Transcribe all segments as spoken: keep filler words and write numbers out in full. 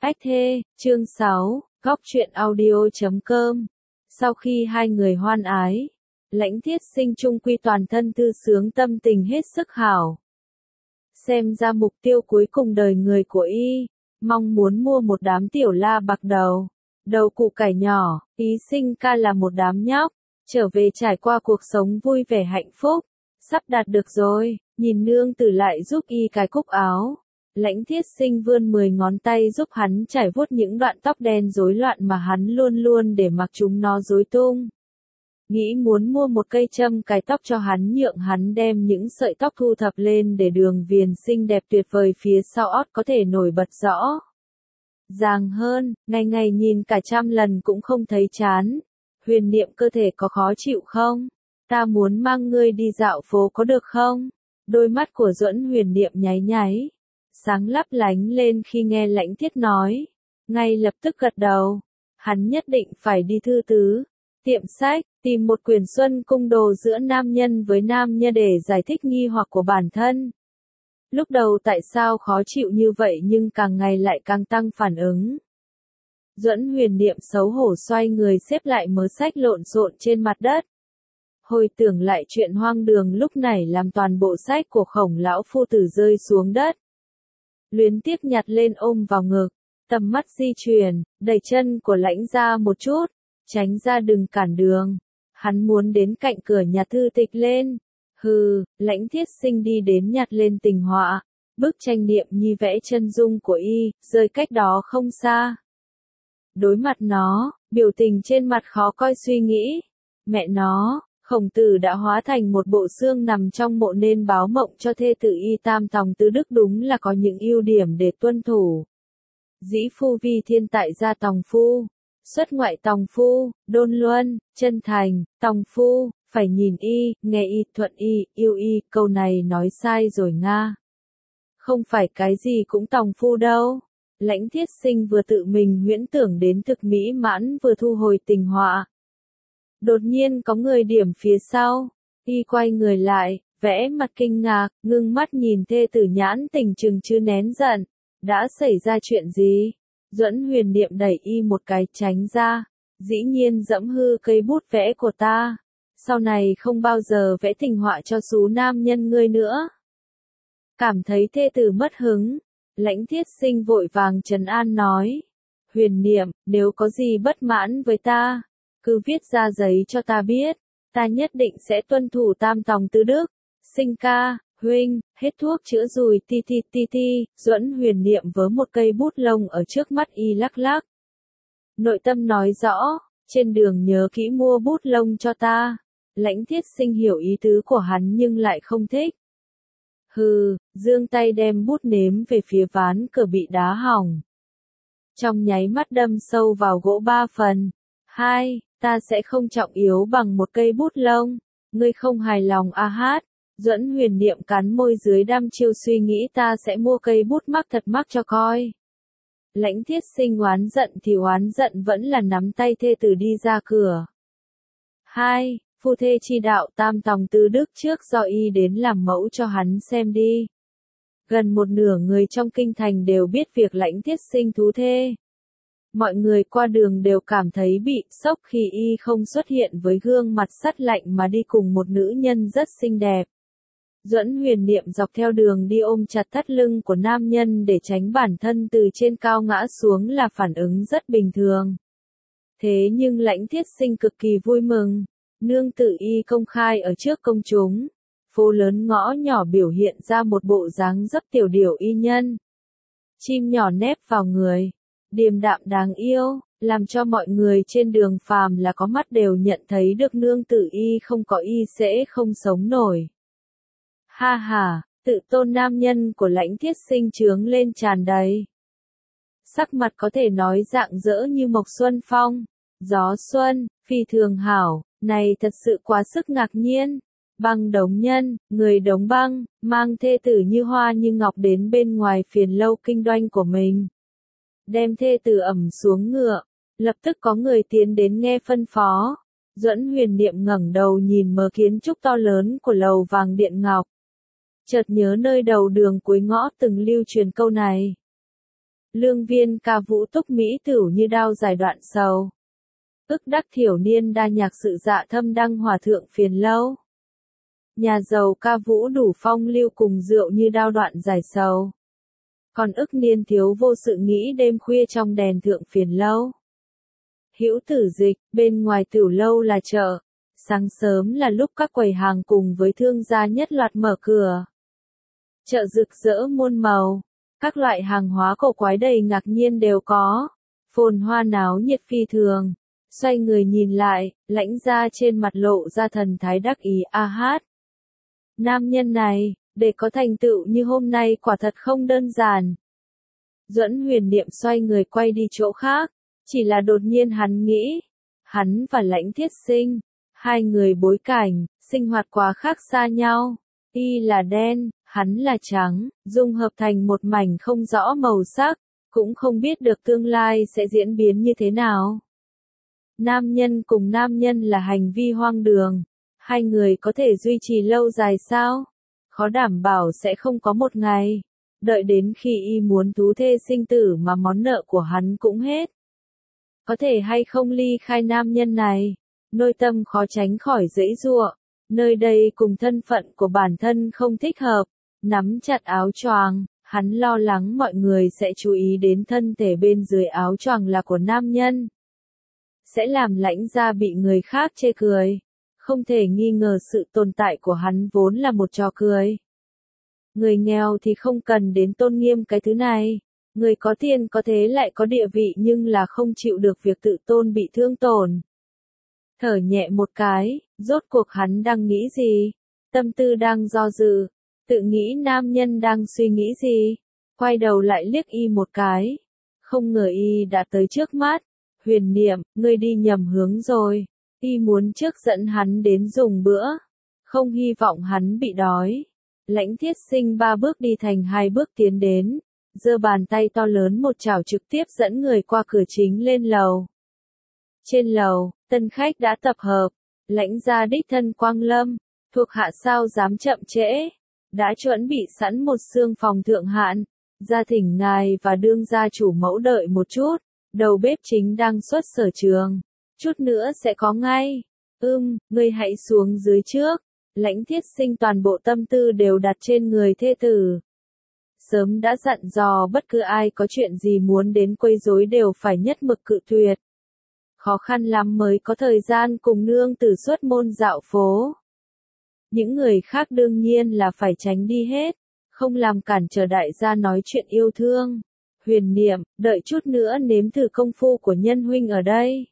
Ách thê, chương sáu, góc truyện audio chấm com. Sau khi hai người hoan ái, Lãnh Thiết Sinh trung quy toàn thân thư sướng, tâm tình hết sức hảo. Xem ra mục tiêu cuối cùng đời người của y, mong muốn mua một đám tiểu la bạc đầu, đầu củ cải nhỏ, ý sinh ca là một đám nhóc, trở về trải qua cuộc sống vui vẻ hạnh phúc, sắp đạt được rồi, nhìn nương tử lại giúp y cài cúc áo. Lãnh Thiết Sinh vươn mười ngón tay giúp hắn trải vuốt những đoạn tóc đen rối loạn mà hắn luôn luôn để mặc chúng nó rối tung. Nghĩ muốn mua một cây châm cài tóc cho hắn, nhượng hắn đem những sợi tóc thu thập lên để đường viền xinh đẹp tuyệt vời phía sau ót có thể nổi bật rõ ràng hơn, ngày ngày nhìn cả trăm lần cũng không thấy chán. Huyền Niệm, cơ thể có khó chịu không? Ta muốn mang ngươi đi dạo phố có được không? Đôi mắt của Duẫn Huyền Niệm nháy nháy, sáng lấp lánh lên khi nghe Lãnh Thiết nói, ngay lập tức gật đầu. Hắn nhất định phải đi thư tứ, tiệm sách, tìm một quyển Xuân Cung Đồ giữa nam nhân với nam nhân để giải thích nghi hoặc của bản thân. Lúc đầu tại sao khó chịu như vậy nhưng càng ngày lại càng tăng phản ứng. Duẫn Huyền Niệm xấu hổ xoay người xếp lại mớ sách lộn xộn trên mặt đất. Hồi tưởng lại chuyện hoang đường lúc này làm toàn bộ sách của Khổng lão phu tử rơi xuống đất. Luyến tiếc nhặt lên ôm vào ngực, tầm mắt di chuyển, đẩy chân của Lãnh ra một chút, tránh ra đừng cản đường. Hắn muốn đến cạnh cửa nhà thư tịch lên. Hừ, Lãnh Thiết Sinh đi đến nhặt lên Tình Họa, bức tranh Niệm Nhi vẽ chân dung của y, rơi cách đó không xa. Đối mặt nó, biểu tình trên mặt khó coi, suy nghĩ. Mẹ nó, Khổng tử đã hóa thành một bộ xương nằm trong mộ nên báo mộng cho thê tử y tam tòng tứ đức, đúng là có những ưu điểm để tuân thủ. Dĩ phu vi thiên tại gia tòng phu, xuất ngoại tòng phu, đôn luân, chân thành, tòng phu, phải nhìn y, nghe y, thuận y, yêu y, câu này nói sai rồi nga. Không phải cái gì cũng tòng phu đâu. Lãnh Thiết Sinh vừa tự mình huyễn tưởng đến thực mỹ mãn vừa thu hồi Tình Họa. Đột nhiên có người điểm phía sau, y quay người lại, vẽ mặt kinh ngạc, ngưng mắt nhìn thê tử, nhãn tình trừng chứ nén giận. Đã xảy ra chuyện gì? Duẫn Huyền Niệm đẩy y một cái tránh ra, dĩ nhiên dẫm hư cây bút vẽ của ta. Sau này không bao giờ vẽ Tình Họa cho xú nam nhân ngươi nữa. Cảm thấy thê tử mất hứng, Lãnh Thiết Sinh vội vàng trấn an nói. Huyền Niệm, nếu có gì bất mãn với ta, cứ viết ra giấy cho ta biết, ta nhất định sẽ tuân thủ tam tòng tứ đức. Sinh ca, huynh, hết thuốc chữa rồi, ti ti ti ti. Duẫn Huyền Niệm vớ một cây bút lông ở trước mắt y lắc lắc. Nội tâm nói rõ, trên đường nhớ kỹ mua bút lông cho ta. Lãnh Thiết Sinh hiểu ý tứ của hắn nhưng lại không thích. Hừ, giương tay đem bút nếm về phía ván cửa bị đá hỏng. Trong nháy mắt đâm sâu vào gỗ ba phần. Hai, ta sẽ không trọng yếu bằng một cây bút lông. Ngươi không hài lòng a hát. Duẫn Huyền Niệm cắn môi dưới đăm chiêu suy nghĩ, ta sẽ mua cây bút mắc thật mắc cho coi. Lãnh Thiết Sinh oán giận thì oán giận vẫn là nắm tay thê tử đi ra cửa. Hai, phu thê chi đạo tam tòng tứ đức trước do y đến làm mẫu cho hắn xem đi. Gần một nửa người trong kinh thành đều biết việc Lãnh Thiết Sinh thú thê. Mọi người qua đường đều cảm thấy bị sốc khi y không xuất hiện với gương mặt sắt lạnh mà đi cùng một nữ nhân rất xinh đẹp. Duẫn Huyền Niệm dọc theo đường đi ôm chặt thắt lưng của nam nhân để tránh bản thân từ trên cao ngã xuống là phản ứng rất bình thường. Thế nhưng Lãnh Thiết Sinh cực kỳ vui mừng. Nương tử y công khai ở trước công chúng. Phố lớn ngõ nhỏ biểu hiện ra một bộ dáng dấp tiểu điểu y nhân. Chim nhỏ nép vào người, điềm đạm đáng yêu, làm cho mọi người trên đường phàm là có mắt đều nhận thấy được nương tử y không có y sẽ không sống nổi. Ha ha, tự tôn nam nhân của Lãnh Thiết Sinh trướng lên tràn đầy. Sắc mặt có thể nói rạng rỡ như mộc xuân phong, gió xuân, phi thường hảo, này thật sự quá sức ngạc nhiên. Băng đống nhân, người đống băng, mang thê tử như hoa như ngọc đến bên ngoài phiền lâu kinh doanh của mình. Đem thê tử ẩm xuống ngựa, lập tức có người tiến đến nghe phân phó. Duẫn Huyền Niệm ngẩng đầu nhìn mớ kiến trúc to lớn của lầu vàng điện ngọc. Chợt nhớ nơi đầu đường cuối ngõ từng lưu truyền câu này. Lương viên ca vũ túc mỹ tửu như đao dài đoạn sầu. Ức đắc thiểu niên đa nhạc sự dạ thâm đăng hòa thượng phiền lâu. Nhà giàu ca vũ đủ phong lưu cùng rượu như đao đoạn dài sầu. Còn ức niên thiếu vô sự nghĩ đêm khuya trong đèn thượng phiền lâu. Hữu tử dịch, bên ngoài tiểu lâu là chợ. Sáng sớm là lúc các quầy hàng cùng với thương gia nhất loạt mở cửa. Chợ rực rỡ muôn màu, các loại hàng hóa cổ quái đầy ngạc nhiên đều có. Phồn hoa náo nhiệt phi thường. Xoay người nhìn lại, lãnh gia trên mặt lộ ra thần thái đắc ý a hát. Nam nhân này, để có thành tựu như hôm nay quả thật không đơn giản. Duẫn Huyền Niệm xoay người quay đi chỗ khác, chỉ là đột nhiên hắn nghĩ, hắn và Lãnh Thiết Sinh, hai người bối cảnh, sinh hoạt quá khác xa nhau, y là đen, hắn là trắng, dung hợp thành một mảnh không rõ màu sắc, cũng không biết được tương lai sẽ diễn biến như thế nào. Nam nhân cùng nam nhân là hành vi hoang đường, hai người có thể duy trì lâu dài sao? Khó đảm bảo sẽ không có một ngày, đợi đến khi y muốn thú thê sinh tử mà món nợ của hắn cũng hết. Có thể hay không ly khai nam nhân này, nội tâm khó tránh khỏi giãy giụa, nơi đây cùng thân phận của bản thân không thích hợp, nắm chặt áo choàng, hắn lo lắng mọi người sẽ chú ý đến thân thể bên dưới áo choàng là của nam nhân. Sẽ làm Lãnh gia bị người khác chê cười. Không thể nghi ngờ sự tồn tại của hắn vốn là một trò cười. Người nghèo thì không cần đến tôn nghiêm cái thứ này. Người có tiền có thế lại có địa vị nhưng là không chịu được việc tự tôn bị thương tổn. Thở nhẹ một cái, rốt cuộc hắn đang nghĩ gì? Tâm tư đang do dự. Tự nghĩ nam nhân đang suy nghĩ gì? Quay đầu lại liếc y một cái. Không ngờ y đã tới trước mắt. Huyền Niệm, ngươi đi nhầm hướng rồi. Y muốn trước dẫn hắn đến dùng bữa. Không hy vọng hắn bị đói. Lãnh Thiết Sinh ba bước đi thành hai bước tiến đến. Giơ bàn tay to lớn một chảo trực tiếp dẫn người qua cửa chính lên lầu. Trên lầu, tân khách đã tập hợp. Lãnh gia đích thân Quang Lâm. Thuộc hạ sao dám chậm trễ. Đã chuẩn bị sẵn một xương phòng thượng hạng. Gia thỉnh ngài và đương gia chủ mẫu đợi một chút. Đầu bếp chính đang xuất sở trường. Chút nữa sẽ có ngay. Ưm, ngươi hãy xuống dưới trước. Lãnh Thiết Sinh toàn bộ tâm tư đều đặt trên người thê tử. Sớm đã dặn dò bất cứ ai có chuyện gì muốn đến quấy rối đều phải nhất mực cự tuyệt. Khó khăn lắm mới có thời gian cùng nương tử xuất môn dạo phố. Những người khác đương nhiên là phải tránh đi hết. Không làm cản trở đại gia nói chuyện yêu thương. Huyền Niệm, đợi chút nữa nếm thử công phu của nhân huynh ở đây.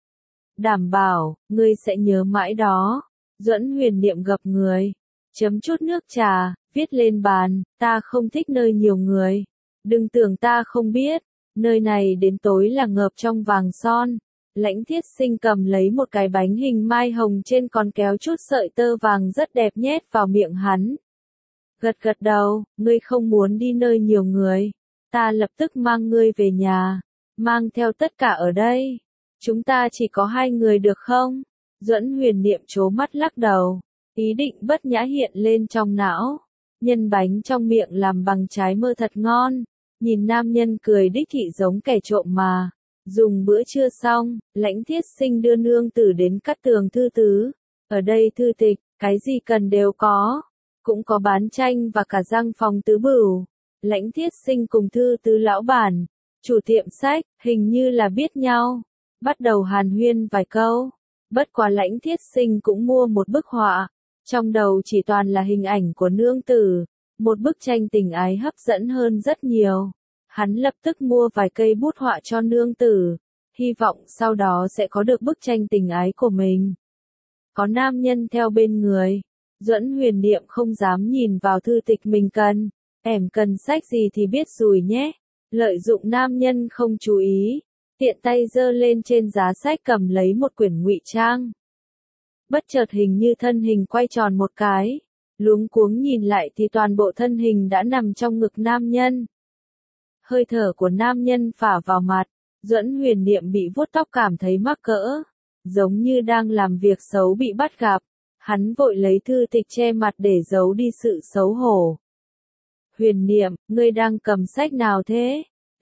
Đảm bảo, ngươi sẽ nhớ mãi đó. Duẫn Huyền Niệm gập người. Chấm chút nước trà, viết lên bàn, ta không thích nơi nhiều người. Đừng tưởng ta không biết, nơi này đến tối là ngợp trong vàng son. Lãnh Thiết Sinh cầm lấy một cái bánh hình mai hồng trên còn kéo chút sợi tơ vàng rất đẹp nhét vào miệng hắn. Gật gật đầu, ngươi không muốn đi nơi nhiều người. Ta lập tức mang ngươi về nhà, mang theo tất cả ở đây. Chúng ta chỉ có hai người được không? Duẫn Huyền Niệm trố mắt lắc đầu, ý định bất nhã hiện lên trong não. Nhân bánh trong miệng làm bằng trái mơ thật ngon, nhìn nam nhân cười đích thị giống kẻ trộm mà. Dùng bữa trưa xong, Lãnh Thiết Sinh đưa nương tử đến Cát Tường thư tứ. Ở đây thư tịch, cái gì cần đều có, cũng có bán tranh và cả răng phòng tứ bửu. Lãnh Thiết Sinh cùng thư tứ lão bản, chủ tiệm sách, hình như là biết nhau. Bắt đầu hàn huyên vài câu. Bất quá Lãnh Thiết Sinh cũng mua một bức họa. Trong đầu chỉ toàn là hình ảnh của nương tử. Một bức tranh tình ái hấp dẫn hơn rất nhiều. Hắn lập tức mua vài cây bút họa cho nương tử. Hy vọng sau đó sẽ có được bức tranh tình ái của mình. Có nam nhân theo bên người. Duẫn Huyền Niệm không dám nhìn vào thư tịch mình cần. Em cần sách gì thì biết rồi nhé. Lợi dụng nam nhân không chú ý. Tiện tay giơ lên trên giá sách cầm lấy một quyển ngụy trang. Bất chợt hình như thân hình quay tròn một cái. Luống cuống nhìn lại thì toàn bộ thân hình đã nằm trong ngực nam nhân. Hơi thở của nam nhân phả vào mặt. Duẫn Huyền Niệm bị vuốt tóc cảm thấy mắc cỡ. Giống như đang làm việc xấu bị bắt gặp. Hắn vội lấy thư tịch che mặt để giấu đi sự xấu hổ. Huyền Niệm, ngươi đang cầm sách nào thế?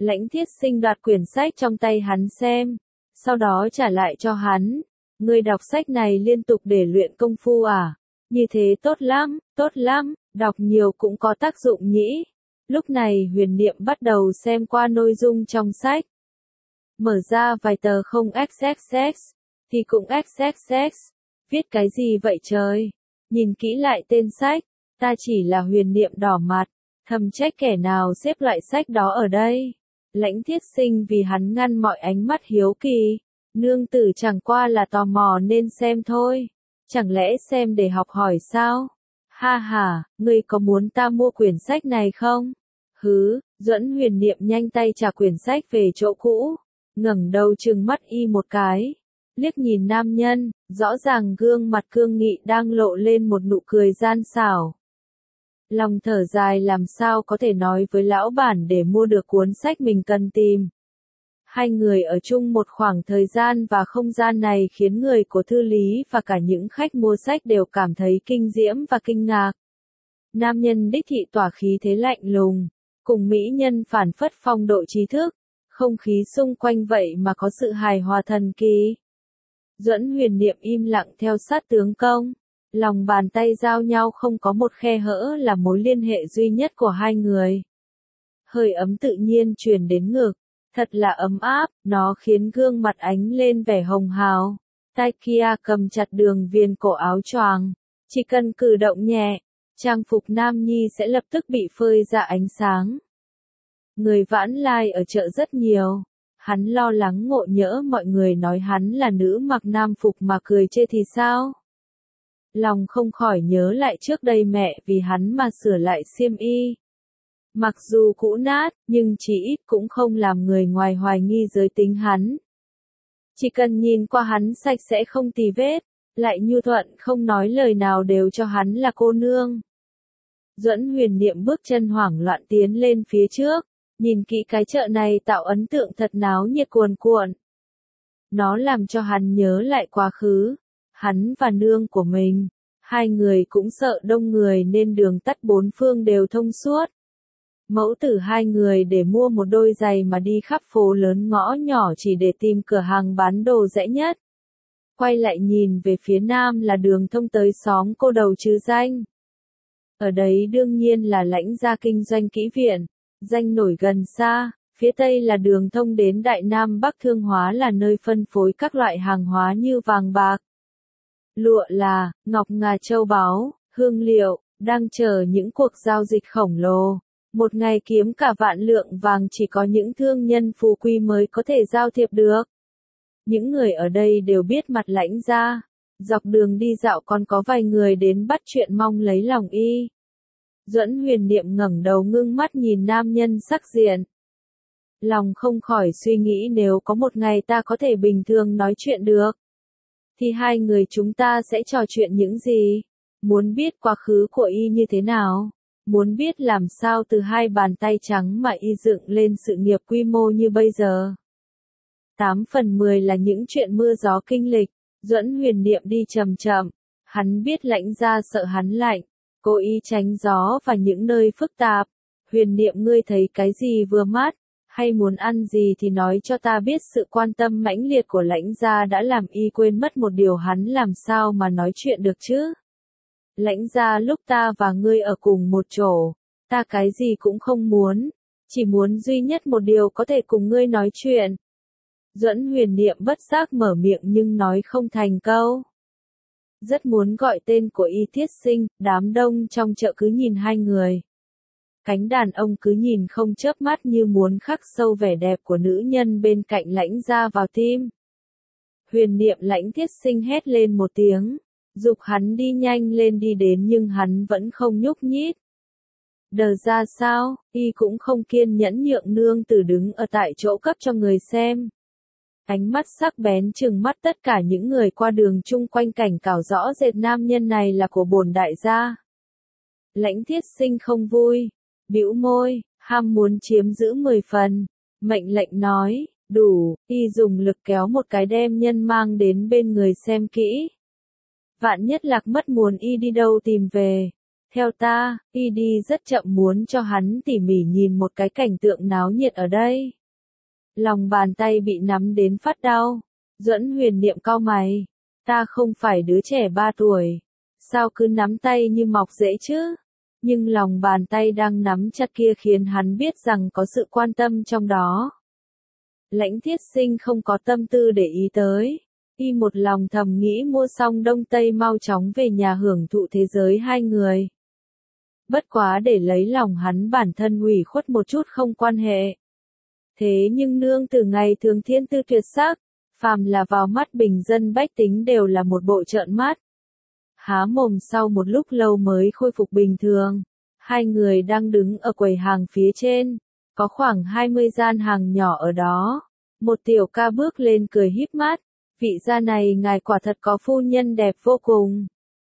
Lãnh Thiết Sinh đoạt quyển sách trong tay hắn xem, sau đó trả lại cho hắn. Ngươi đọc sách này liên tục để luyện công phu à? Như thế tốt lắm, tốt lắm, đọc nhiều cũng có tác dụng nhỉ. Lúc này Huyền Niệm bắt đầu xem qua nội dung trong sách. Mở ra vài tờ không xx xx, thì cũng xxx. Viết cái gì vậy trời? Nhìn kỹ lại tên sách, ta chỉ là Huyền Niệm đỏ mặt, thầm trách kẻ nào xếp loại sách đó ở đây. Lãnh Thiết Sinh vì hắn ngăn mọi ánh mắt hiếu kỳ. Nương tử chẳng qua là tò mò nên xem thôi. Chẳng lẽ xem để học hỏi sao? Ha ha, ngươi có muốn ta mua quyển sách này không? Hứ, Duẫn Huyền Niệm nhanh tay trả quyển sách về chỗ cũ. Ngẩng đầu trừng mắt y một cái. Liếc nhìn nam nhân, rõ ràng gương mặt cương nghị đang lộ lên một nụ cười gian xảo. Lòng thở dài làm sao có thể nói với lão bản để mua được cuốn sách mình cần tìm. Hai người ở chung một khoảng thời gian và không gian này khiến người của Thư Lý và cả những khách mua sách đều cảm thấy kinh diễm và kinh ngạc. Nam nhân đích thị tỏa khí thế lạnh lùng, cùng mỹ nhân phản phất phong độ trí thức, không khí xung quanh vậy mà có sự hài hòa thần kỳ. Duẫn Huyền Niệm im lặng theo sát tướng công, lòng bàn tay giao nhau không có một khe hở là mối liên hệ duy nhất của hai người. Hơi ấm tự nhiên truyền đến ngực. Thật là ấm áp, nó khiến gương mặt ánh lên vẻ hồng hào. Tay kia cầm chặt đường viền cổ áo choàng. Chỉ cần cử động nhẹ, trang phục nam nhi sẽ lập tức bị phơi ra ánh sáng. Người vãn lai ở chợ rất nhiều. Hắn lo lắng ngộ nhỡ mọi người nói hắn là nữ mặc nam phục mà cười chê thì sao? Lòng không khỏi nhớ lại trước đây mẹ vì hắn mà sửa lại xiêm y. Mặc dù cũ nát, nhưng chỉ ít cũng không làm người ngoài hoài nghi giới tính hắn. Chỉ cần nhìn qua hắn sạch sẽ không tì vết, lại nhu thuận không nói lời nào đều cho hắn là cô nương. Duẫn Huyền Niệm bước chân hoảng loạn tiến lên phía trước, nhìn kỹ cái chợ này tạo ấn tượng thật náo nhiệt cuồn cuộn. Nó làm cho hắn nhớ lại quá khứ, hắn và nương của mình, hai người cũng sợ đông người nên đường tắt bốn phương đều thông suốt. Mẫu tử hai người để mua một đôi giày mà đi khắp phố lớn ngõ nhỏ chỉ để tìm cửa hàng bán đồ rẻ nhất. Quay lại nhìn về phía nam là đường thông tới xóm cô đầu chứ danh. Ở đấy đương nhiên là Lãnh gia kinh doanh kỹ viện, danh nổi gần xa, phía tây là đường thông đến Đại Nam Bắc Thương Hóa là nơi phân phối các loại hàng hóa như vàng bạc, lụa là, ngọc ngà châu báu, hương liệu, đang chờ những cuộc giao dịch khổng lồ. Một ngày kiếm cả vạn lượng vàng chỉ có những thương nhân phú quý mới có thể giao thiệp được. Những người ở đây đều biết mặt Lãnh gia. Dọc đường đi dạo còn có vài người đến bắt chuyện mong lấy lòng y. Duẫn Huyền Niệm ngẩng đầu ngưng mắt nhìn nam nhân sắc diện. Lòng không khỏi suy nghĩ nếu có một ngày ta có thể bình thường nói chuyện được, thì hai người chúng ta sẽ trò chuyện những gì? Muốn biết quá khứ của y như thế nào? Muốn biết làm sao từ hai bàn tay trắng mà y dựng lên sự nghiệp quy mô như bây giờ? Tám phần mười là những chuyện mưa gió kinh lịch. Duẫn Huyền Niệm đi chậm chậm. Hắn biết Lãnh gia sợ hắn lạnh, cố ý tránh gió và những nơi phức tạp. Huyền Niệm ngươi thấy cái gì vừa mắt, hay muốn ăn gì thì nói cho ta biết. Sự quan tâm mãnh liệt của Lãnh gia đã làm y quên mất một điều, hắn làm sao mà nói chuyện được chứ? Lãnh gia lúc ta và ngươi ở cùng một chỗ, ta cái gì cũng không muốn, chỉ muốn duy nhất một điều có thể cùng ngươi nói chuyện. Duẫn Huyền Niệm bất giác mở miệng nhưng nói không thành câu. Rất muốn gọi tên của y Thiết Sinh, đám đông trong chợ cứ nhìn hai người. Cánh đàn ông cứ nhìn không chớp mắt như muốn khắc sâu vẻ đẹp của nữ nhân bên cạnh Lãnh gia vào tim. Huyền Niệm Lãnh Thiết Sinh hét lên một tiếng, giục hắn đi nhanh lên đi đến nhưng hắn vẫn không nhúc nhích. Đờ ra sao, y cũng không kiên nhẫn nhượng nương tử đứng ở tại chỗ cấp cho người xem. Ánh mắt sắc bén trừng mắt tất cả những người qua đường chung quanh, cảnh cáo rõ rệt nam nhân này là của bổn đại gia. Lãnh Thiết Sinh không vui, bĩu môi, ham muốn chiếm giữ mười phần, mệnh lệnh nói, đủ, y dùng lực kéo một cái đem nhân mang đến bên người xem kỹ. Vạn nhất lạc mất muốn y đi đâu tìm về, Theo ta, y đi rất chậm muốn cho hắn tỉ mỉ nhìn một cái cảnh tượng náo nhiệt ở đây. Lòng bàn tay bị nắm đến phát đau. Duẫn Huyền Niệm cau mày. Ta không phải đứa trẻ ba tuổi. Sao cứ nắm tay như mọc rễ chứ? Nhưng lòng bàn tay đang nắm chặt kia khiến hắn biết rằng có sự quan tâm trong đó. Lãnh Thiết Sinh không có tâm tư để ý tới. Y một lòng thầm nghĩ mua xong Đông Tây mau chóng về nhà hưởng thụ thế giới hai người. Bất quá để lấy lòng hắn bản thân ủy khuất một chút không quan hệ. Thế nhưng nương từ ngày thường thiên tư tuyệt sắc, phàm là vào mắt bình dân bách tính đều là một bộ trợn mắt. Há mồm sau một lúc lâu mới khôi phục bình thường. Hai người đang đứng ở quầy hàng phía trên, có khoảng hai mươi gian hàng nhỏ ở đó. Một tiểu ca bước lên cười híp mắt, vị gia này ngài quả thật có phu nhân đẹp vô cùng.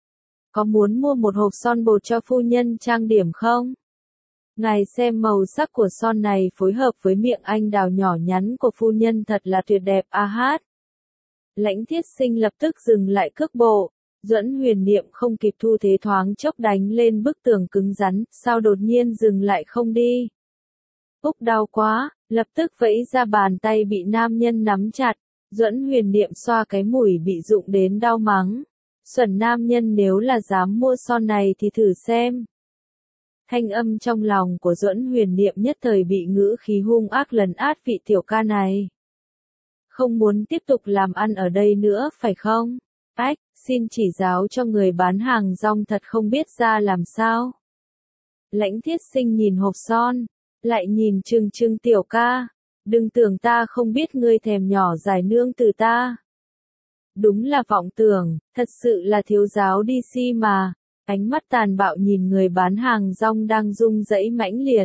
Có muốn mua một hộp son bột cho phu nhân trang điểm không? Ngài xem màu sắc của son này phối hợp với miệng anh đào nhỏ nhắn của phu nhân thật là tuyệt đẹp a hát. Lãnh Thiết Sinh lập tức dừng lại cước bộ. Duẫn Huyền Niệm không kịp thu thế thoáng chốc đánh lên bức tường cứng rắn, sao đột nhiên dừng lại không đi. Úc đau quá, lập tức vẫy ra bàn tay bị nam nhân nắm chặt. Duẫn Huyền Niệm xoa cái mũi bị rụng đến đau mắng. Xuẩn nam nhân, nếu là dám mua son này thì thử xem. Thanh âm trong lòng của Duẫn Huyền Niệm nhất thời bị ngữ khí hung ác lấn át vị tiểu ca này. Không muốn tiếp tục làm ăn ở đây nữa phải không? Ách, xin chỉ giáo cho người bán hàng rong thật không biết ra làm sao. Lãnh Thiết Sinh nhìn hộp son, lại nhìn Trừng Trừng tiểu ca. Đừng tưởng ta không biết ngươi thèm nhỏ dài nương từ ta. Đúng là vọng tưởng, thật sự là thiếu giáo đi si mà. Ánh mắt tàn bạo nhìn người bán hàng rong đang rung rẩy mãnh liệt.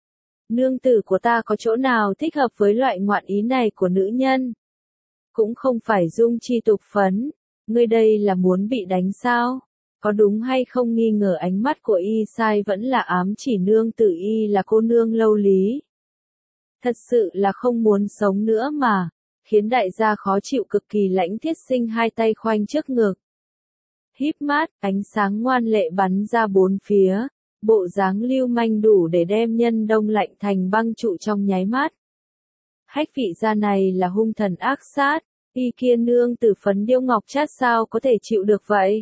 Nương tử của ta có chỗ nào thích hợp với loại ngoạn ý này của nữ nhân? Cũng không phải dung chi tục phấn. Ngươi đây là muốn bị đánh sao? Có đúng hay không? Nghi ngờ ánh mắt của y sai vẫn là ám chỉ nương tử y là cô nương lâu lý. Thật sự là không muốn sống nữa mà. Khiến đại gia khó chịu cực kỳ. Lãnh Thiết Sinh hai tay khoanh trước ngực. Híp mắt, ánh sáng ngoan lệ bắn ra bốn phía. Bộ dáng lưu manh đủ để đem nhân đông lạnh thành băng trụ trong nháy mắt. Hách vị gia này là hung thần ác sát. Y kia nương tử phấn điêu ngọc chát sao có thể chịu được vậy?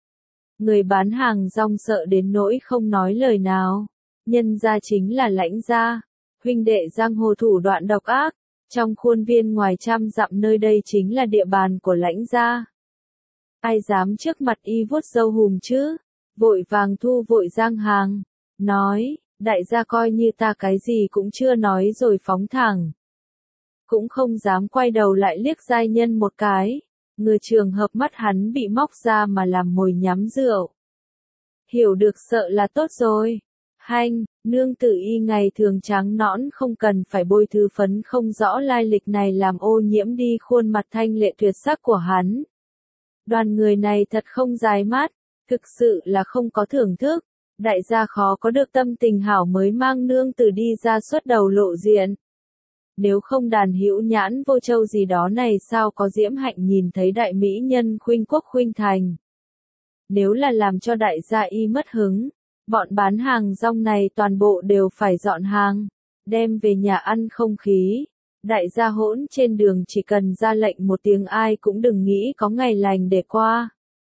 Người bán hàng rong sợ đến nỗi không nói lời nào. Nhân gia chính là Lãnh gia. Huynh đệ giang hồ thủ đoạn độc ác. Trong khuôn viên ngoài trăm dặm nơi đây chính là địa bàn của Lãnh gia. Ai dám trước mặt y vuốt râu hùm chứ? Vội vàng thu vội giang hàng. Nói, đại gia coi như ta cái gì cũng chưa nói rồi phóng thẳng. Cũng không dám quay đầu lại liếc giai nhân một cái. Người trường hợp mắt hắn bị móc ra mà làm mồi nhắm rượu. Hiểu được sợ là tốt rồi. Hanh, nương tử y ngày thường trắng nõn không cần phải bôi thứ phấn không rõ lai lịch này làm ô nhiễm đi khuôn mặt thanh lệ tuyệt sắc của hắn. Đoàn người này thật không dài mắt, thực sự là không có thưởng thức. Đại gia khó có được tâm tình hảo mới mang nương tử đi ra xuất đầu lộ diện. Nếu không đàn hữu nhãn vô châu gì đó này sao có diễm hạnh nhìn thấy đại mỹ nhân khuynh quốc khuynh thành. Nếu là làm cho đại gia y mất hứng, bọn bán hàng rong này toàn bộ đều phải dọn hàng, đem về nhà ăn không khí. Đại gia hỗn trên đường chỉ cần ra lệnh một tiếng ai cũng đừng nghĩ có ngày lành để qua.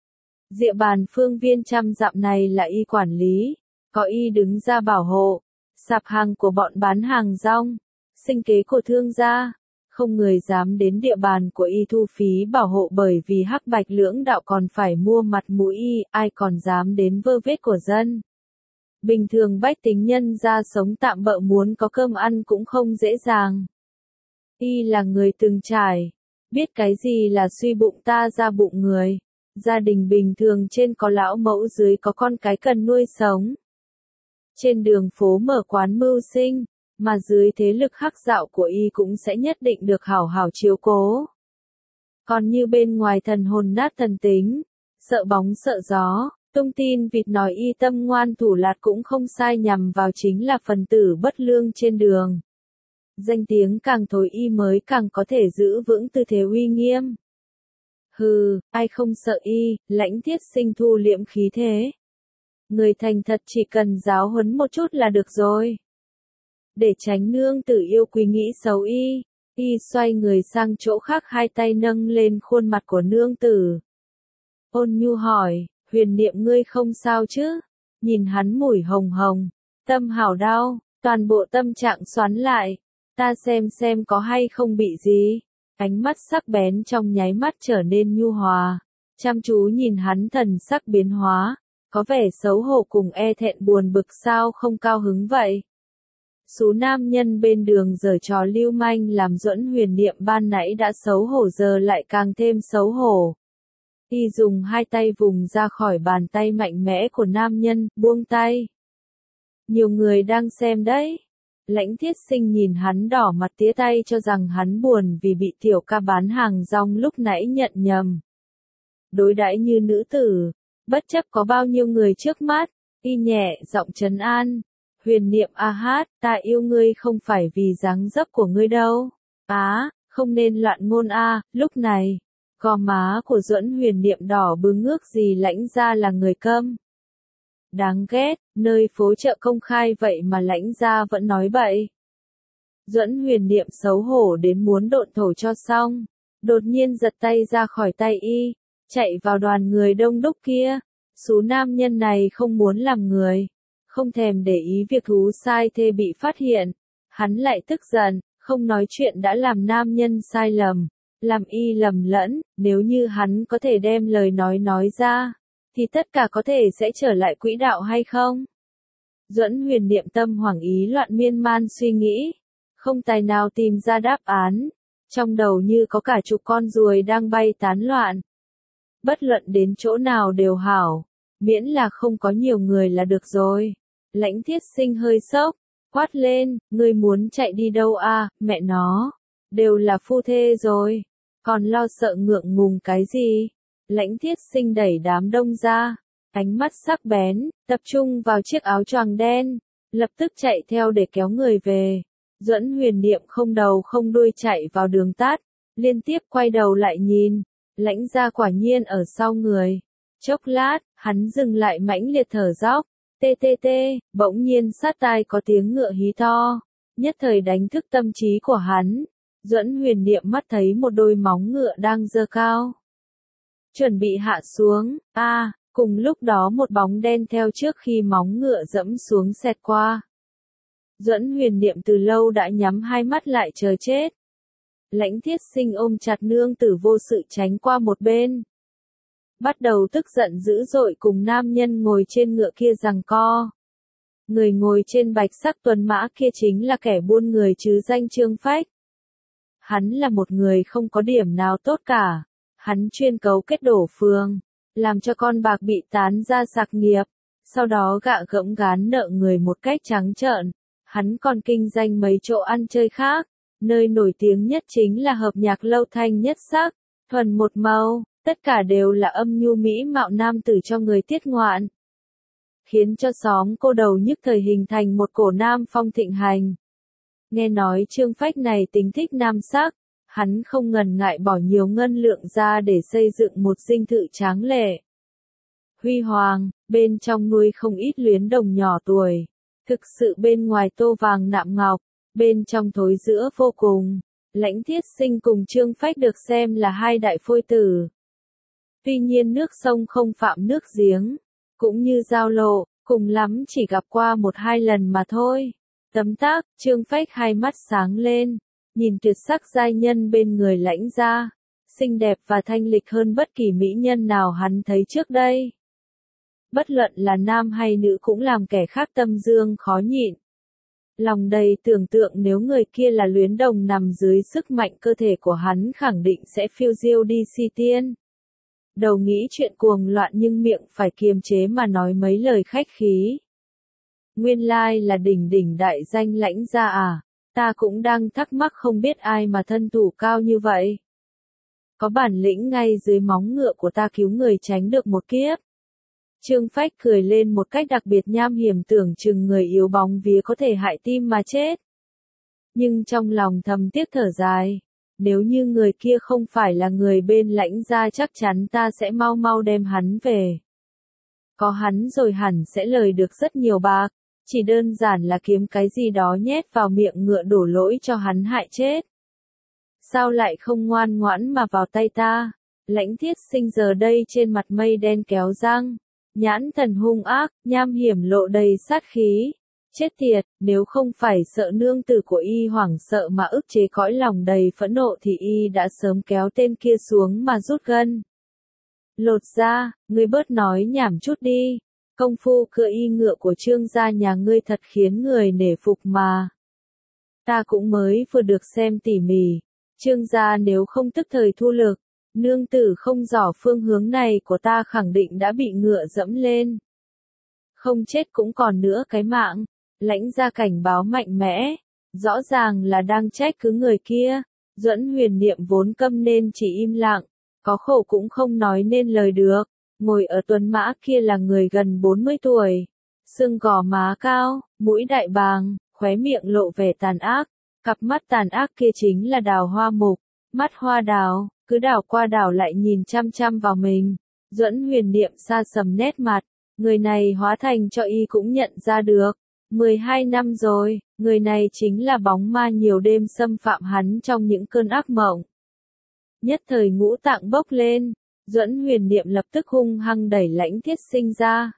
Địa bàn phương viên trăm dặm này là y quản lý, có y đứng ra bảo hộ, sạp hàng của bọn bán hàng rong, sinh kế của thương gia, không người dám đến địa bàn của y thu phí bảo hộ bởi vì hắc bạch lưỡng đạo còn phải mua mặt mũi y, ai còn dám đến vơ vét của dân. Bình thường bách tính nhân gia sống tạm bợ muốn có cơm ăn cũng không dễ dàng. Y là người từng trải, biết cái gì là suy bụng ta ra bụng người. Gia đình bình thường trên có lão mẫu dưới có con cái cần nuôi sống. Trên đường phố mở quán mưu sinh, mà dưới thế lực hắc dạo của y cũng sẽ nhất định được hảo hảo chiếu cố. Còn như bên ngoài thần hồn nát thần tính, sợ bóng sợ gió, tung tin vịt nói y tâm ngoan thủ lạt cũng không sai nhằm vào chính là phần tử bất lương trên đường. Danh tiếng càng thối y mới càng có thể giữ vững tư thế uy nghiêm. Hừ, ai không sợ y, Lãnh Thiết Sinh thu liễm khí thế. Người thành thật chỉ cần giáo huấn một chút là được rồi. Để tránh nương tử yêu quý nghĩ xấu y, y xoay người sang chỗ khác, hai tay nâng lên khuôn mặt của nương tử. Ôn nhu hỏi, Huyền Niệm ngươi không sao chứ? Nhìn hắn mũi hồng hồng, tâm hảo đau, toàn bộ tâm trạng xoắn lại. Ta xem xem có hay không bị gì. Ánh mắt sắc bén trong nháy mắt trở nên nhu hòa, chăm chú nhìn hắn, thần sắc biến hóa, có vẻ xấu hổ cùng e thẹn buồn bực, sao không cao hứng vậy? Số nam nhân bên đường giở trò lưu manh làm Duẫn Huyền Niệm ban nãy đã xấu hổ giờ lại càng thêm xấu hổ. Y dùng hai tay vùng ra khỏi bàn tay mạnh mẽ của nam nhân, buông tay. Nhiều người đang xem đấy. Lãnh Thiết Sinh nhìn hắn đỏ mặt tía tay cho rằng hắn buồn vì bị tiểu ca bán hàng rong lúc nãy nhận nhầm. Đối đãi như nữ tử, bất chấp có bao nhiêu người trước mắt, y nhẹ giọng trấn an. Huyền Niệm a hát, ta yêu ngươi không phải vì dáng dấp của ngươi đâu. Á, không nên loạn ngôn a. Lúc này, gò má của Duẫn Huyền Niệm đỏ bừng, ngước gì Lãnh gia là người câm. Đáng ghét, nơi phố chợ công khai vậy mà Lãnh gia vẫn nói bậy. Duẫn Huyền Niệm xấu hổ đến muốn độn thổ cho xong, đột nhiên giật tay ra khỏi tay y, chạy vào đoàn người đông đúc kia. Số nam nhân này không muốn làm người, không thèm để ý việc thú sai thê bị phát hiện. Hắn lại tức giận, không nói chuyện đã làm nam nhân sai lầm, làm y lầm lẫn. Nếu như hắn có thể đem lời nói nói ra, thì tất cả có thể sẽ trở lại quỹ đạo hay không? Duẫn Huyền Niệm tâm hoảng ý loạn, miên man suy nghĩ, không tài nào tìm ra đáp án. Trong đầu như có cả chục con ruồi đang bay tán loạn. Bất luận đến chỗ nào đều hảo, miễn là không có nhiều người là được rồi. Lãnh Thiết Sinh hơi sốc, quát lên, ngươi muốn chạy đi đâu a? Mẹ nó, đều là phu thê rồi, còn lo sợ ngượng ngùng cái gì? Lãnh Thiết Sinh đẩy đám đông ra, ánh mắt sắc bén, tập trung vào chiếc áo choàng đen, lập tức chạy theo để kéo người về. Duẫn Huyền Niệm không đầu không đuôi chạy vào đường tắt, liên tiếp quay đầu lại nhìn, Lãnh gia quả nhiên ở sau người. Chốc lát, hắn dừng lại, mãnh liệt thở dốc, tê tê tê, bỗng nhiên sát tai có tiếng ngựa hí to, nhất thời đánh thức tâm trí của hắn. Duẫn Huyền Niệm mắt thấy một đôi móng ngựa đang giơ cao, chuẩn bị hạ xuống. A, à, cùng lúc đó một bóng đen theo trước khi móng ngựa dẫm xuống xẹt qua. Duẫn Huyền Niệm từ lâu đã nhắm hai mắt lại chờ chết. Lãnh Thiết Sinh ôm chặt nương tử vô sự tránh qua một bên, bắt đầu tức giận dữ dội cùng nam nhân ngồi trên ngựa kia giằng co. Người ngồi trên bạch sắc tuần mã kia chính là kẻ buôn người chứ danh Trương Phách. Hắn là một người không có điểm nào tốt cả. Hắn chuyên cấu kết đổ phường, làm cho con bạc bị tán ra sạc nghiệp, sau đó gạ gẫm gán nợ người một cách trắng trợn. Hắn còn kinh doanh mấy chỗ ăn chơi khác, nơi nổi tiếng nhất chính là hợp nhạc lâu Thanh Nhất Sắc, thuần một màu, tất cả đều là âm nhu mỹ mạo nam tử cho người tiết ngoạn, khiến cho xóm cô đầu nhức thời hình thành một cổ nam phong thịnh hành. Nghe nói Trương Phách này tính thích nam sắc, hắn không ngần ngại bỏ nhiều ngân lượng ra để xây dựng một dinh thự tráng lệ, huy hoàng, bên trong nuôi không ít luyến đồng nhỏ tuổi, thực sự bên ngoài tô vàng nạm ngọc, bên trong thối giữa vô cùng. Lãnh Thiết Sinh cùng Trương Phách được xem là hai đại phôi tử. Tuy nhiên nước sông không phạm nước giếng, cũng như giao lộ, cùng lắm chỉ gặp qua một hai lần mà thôi. Tấm tắc, Trương Phách hai mắt sáng lên, nhìn tuyệt sắc giai nhân bên người Lãnh gia, xinh đẹp và thanh lịch hơn bất kỳ mỹ nhân nào hắn thấy trước đây. Bất luận là nam hay nữ cũng làm kẻ khác tâm dương khó nhịn. Lòng đầy tưởng tượng nếu người kia là luyến đồng nằm dưới sức mạnh cơ thể của hắn khẳng định sẽ phiêu diêu đi si tiên. Đầu nghĩ chuyện cuồng loạn nhưng miệng phải kiềm chế mà nói mấy lời khách khí. Nguyên lai là đỉnh đỉnh đại danh Lãnh gia à, ta cũng đang thắc mắc không biết ai mà thân thủ cao như vậy. Có bản lĩnh ngay dưới móng ngựa của ta cứu người tránh được một kiếp. Trương Phách cười lên một cách đặc biệt nham hiểm, tưởng chừng người yếu bóng vía có thể hại tim mà chết. Nhưng trong lòng thầm tiếc thở dài, nếu như người kia không phải là người bên Lãnh gia chắc chắn ta sẽ mau mau đem hắn về. Có hắn rồi hẳn sẽ lời được rất nhiều bạc, chỉ đơn giản là kiếm cái gì đó nhét vào miệng ngựa đổ lỗi cho hắn hại chết. Sao lại không ngoan ngoãn mà vào tay ta? Lãnh Thiết Sinh giờ đây trên mặt mây đen kéo răng, nhãn thần hung ác, nham hiểm lộ đầy sát khí. Chết tiệt, nếu không phải sợ nương tử của y hoảng sợ mà ức chế cõi lòng đầy phẫn nộ thì y đã sớm kéo tên kia xuống mà rút gân. Lột ra, ngươi bớt nói nhảm chút đi, công phu cưỡi y ngựa của Trương gia nhà ngươi thật khiến người nể phục mà. Ta cũng mới vừa được xem tỉ mỉ, Trương gia nếu không tức thời thu lực, nương tử không dò phương hướng này của ta khẳng định đã bị ngựa dẫm lên. Không chết cũng còn nữa cái mạng. Lãnh gia cảnh báo mạnh mẽ, rõ ràng là đang trách cứ người kia. Duẫn Huyền Niệm vốn câm nên chỉ im lặng, có khổ cũng không nói nên lời được. Ngồi ở tuấn mã kia là người gần bốn mươi tuổi, xương gò má cao, mũi đại bàng, khóe miệng lộ vẻ tàn ác. Cặp mắt tàn ác kia chính là Đào Hoa Mục, mắt hoa đào, cứ đảo qua đảo lại nhìn chăm chăm vào mình. Duẫn Huyền Niệm sa sầm nét mặt, người này hóa thành cho y cũng nhận ra được. mười hai năm rồi, người này chính là bóng ma nhiều đêm xâm phạm hắn trong những cơn ác mộng. Nhất thời ngũ tạng bốc lên, Duẫn Huyền Niệm lập tức hung hăng đẩy Lãnh Thiết Sinh ra.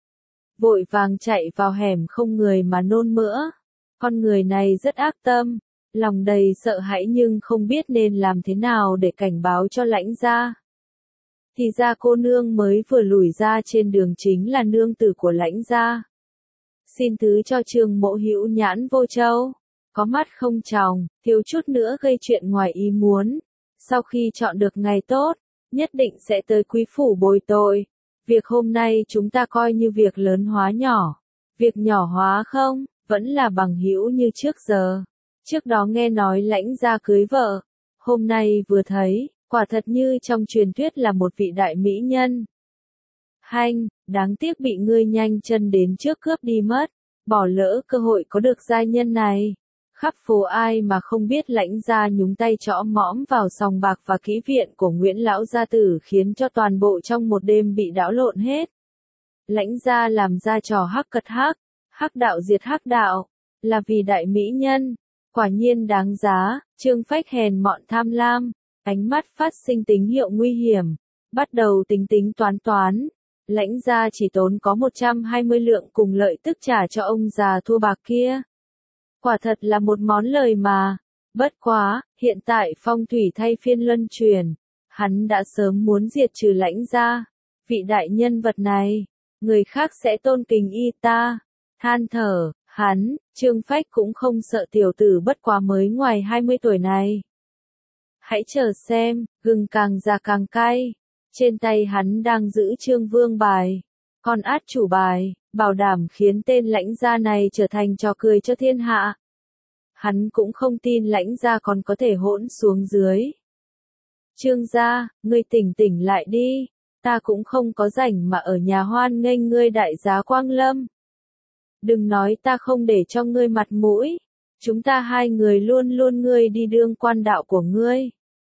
Vội vàng chạy vào hẻm không người mà nôn mửa. Con người này rất ác tâm, lòng đầy sợ hãi nhưng không biết nên làm thế nào để cảnh báo cho Lãnh gia. Thì ra cô nương mới vừa lủi ra trên đường chính là nương tử của Lãnh gia. Xin thứ cho Trương Mỗ hữu nhãn vô châu, có mắt không tròng, thiếu chút nữa gây chuyện ngoài ý muốn. Sau khi chọn được ngày tốt, nhất định sẽ tới quý phủ bồi tội. Việc hôm nay chúng ta coi như việc lớn hóa nhỏ. Việc nhỏ hóa không, vẫn là bằng hữu như trước giờ. Trước đó nghe nói Lãnh gia cưới vợ, hôm nay vừa thấy, quả thật như trong truyền thuyết là một vị đại mỹ nhân. Hanh, đáng tiếc bị ngươi nhanh chân đến trước cướp đi mất, bỏ lỡ cơ hội có được gia nhân này. Khắp phố ai mà không biết Lãnh gia nhúng tay trõ mõm vào sòng bạc và kỹ viện của Nguyễn lão gia tử khiến cho toàn bộ trong một đêm bị đảo lộn hết. Lãnh gia làm ra trò hắc cật hắc, hắc đạo diệt hắc đạo, là vì đại mỹ nhân, quả nhiên đáng giá. Trương Phách hèn mọn tham lam, ánh mắt phát sinh tín hiệu nguy hiểm, bắt đầu tính tính toán toán. Lãnh gia chỉ tốn có một trăm hai mươi lượng cùng lợi tức trả cho ông già thua bạc kia. Quả thật là một món lời mà. Bất quá, hiện tại phong thủy thay phiên luân chuyển, hắn đã sớm muốn diệt trừ Lãnh gia. Vị đại nhân vật này, người khác sẽ tôn kính y ta. Than thở, hắn, Trương Phách cũng không sợ tiểu tử bất quá mới ngoài hai mươi tuổi này. Hãy chờ xem, gừng càng già càng cay. Trên tay hắn đang giữ Trương Vương bài, con át chủ bài, bảo đảm khiến tên Lãnh gia này trở thành trò cười cho thiên hạ. Hắn cũng không tin Lãnh gia còn có thể hỗn xuống dưới. Trương gia, ngươi tỉnh tỉnh lại đi, ta cũng không có rảnh mà ở nhà hoan nghênh ngươi đại giá Quang Lâm. Đừng nói ta không để cho ngươi mặt mũi, chúng ta hai người luôn luôn ngươi đi đương quan đạo của ngươi.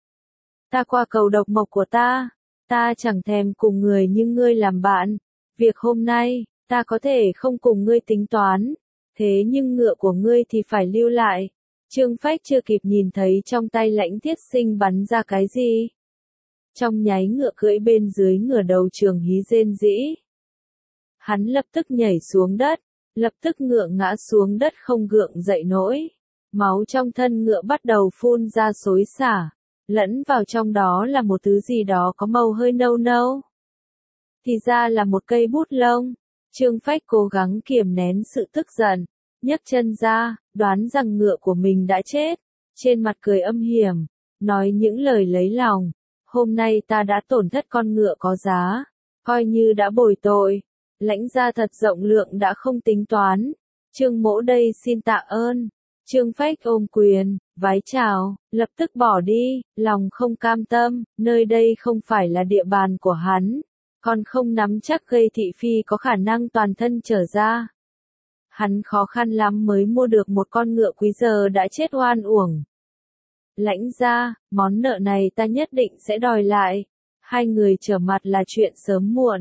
Ta qua cầu độc mộc của ta. Ta chẳng thèm cùng người như ngươi làm bạn. Việc hôm nay, ta có thể không cùng ngươi tính toán. Thế nhưng ngựa của ngươi thì phải lưu lại. Trương Phách chưa kịp nhìn thấy trong tay Lãnh Thiết Sinh bắn ra cái gì. Trong nháy ngựa cưỡi bên dưới ngửa đầu trường hí rên rĩ. Hắn lập tức nhảy xuống đất. Lập tức ngựa ngã xuống đất không gượng dậy nổi. Máu trong thân ngựa bắt đầu phun ra xối xả. Lẫn vào trong đó là một thứ gì đó có màu hơi nâu nâu. Thì ra là một cây bút lông. Trương Phách cố gắng kiềm nén sự tức giận, nhấc chân ra, đoán rằng ngựa của mình đã chết. Trên mặt cười âm hiểm, nói những lời lấy lòng. Hôm nay ta đã tổn thất con ngựa có giá, coi như đã bồi tội. Lãnh gia thật rộng lượng đã không tính toán. Trương Mỗ đây xin tạ ơn. Trương Phách ôm quyền, vái chào, lập tức bỏ đi, lòng không cam tâm, nơi đây không phải là địa bàn của hắn, còn không nắm chắc gây thị phi có khả năng toàn thân trở ra. Hắn khó khăn lắm mới mua được một con ngựa quý giờ đã chết oan uổng. Lãnh gia, món nợ này ta nhất định sẽ đòi lại. Hai người trở mặt là chuyện sớm muộn.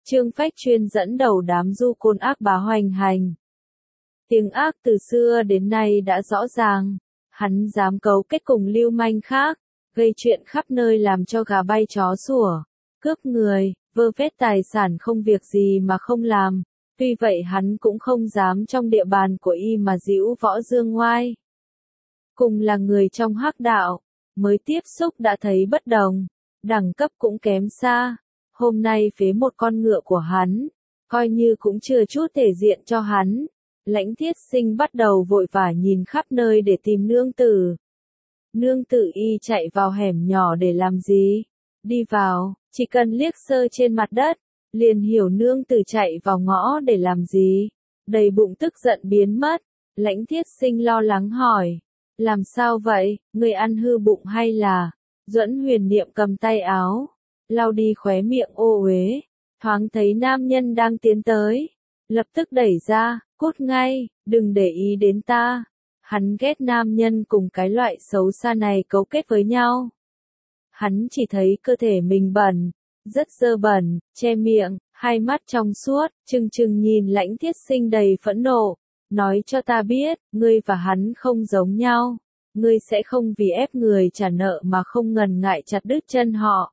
Trương Phách Chuyên dẫn đầu đám du côn ác bá hoành hành. Tiếng ác từ xưa đến nay đã rõ ràng, hắn dám cấu kết cùng lưu manh khác, gây chuyện khắp nơi làm cho gà bay chó sủa, cướp người, vơ vét tài sản không việc gì mà không làm, tuy vậy hắn cũng không dám trong địa bàn của y mà giễu võ dương ngoai. Cùng là người trong hắc đạo, mới tiếp xúc đã thấy bất đồng, đẳng cấp cũng kém xa, hôm nay phế một con ngựa của hắn, coi như cũng chưa chút thể diện cho hắn. Lãnh Thiết Sinh bắt đầu vội vã nhìn khắp nơi để tìm nương tử. Nương tử y chạy vào hẻm nhỏ để làm gì? Đi vào, chỉ cần liếc sơ trên mặt đất, liền hiểu nương tử chạy vào ngõ để làm gì. Đầy bụng tức giận biến mất, Lãnh Thiết Sinh lo lắng hỏi. Làm sao vậy, người ăn hư bụng hay là? Duẫn Huyền Niệm cầm tay áo, lau đi khóe miệng ô uế, thoáng thấy nam nhân đang tiến tới. Lập tức đẩy ra, cút ngay, đừng để ý đến ta. Hắn ghét nam nhân cùng cái loại xấu xa này cấu kết với nhau. Hắn chỉ thấy cơ thể mình bẩn, rất dơ bẩn, che miệng, hai mắt trong suốt, trừng trừng nhìn Lãnh Thiết Sinh đầy phẫn nộ. Nói cho ta biết, ngươi và hắn không giống nhau. Ngươi sẽ không vì ép người trả nợ mà không ngần ngại chặt đứt chân họ.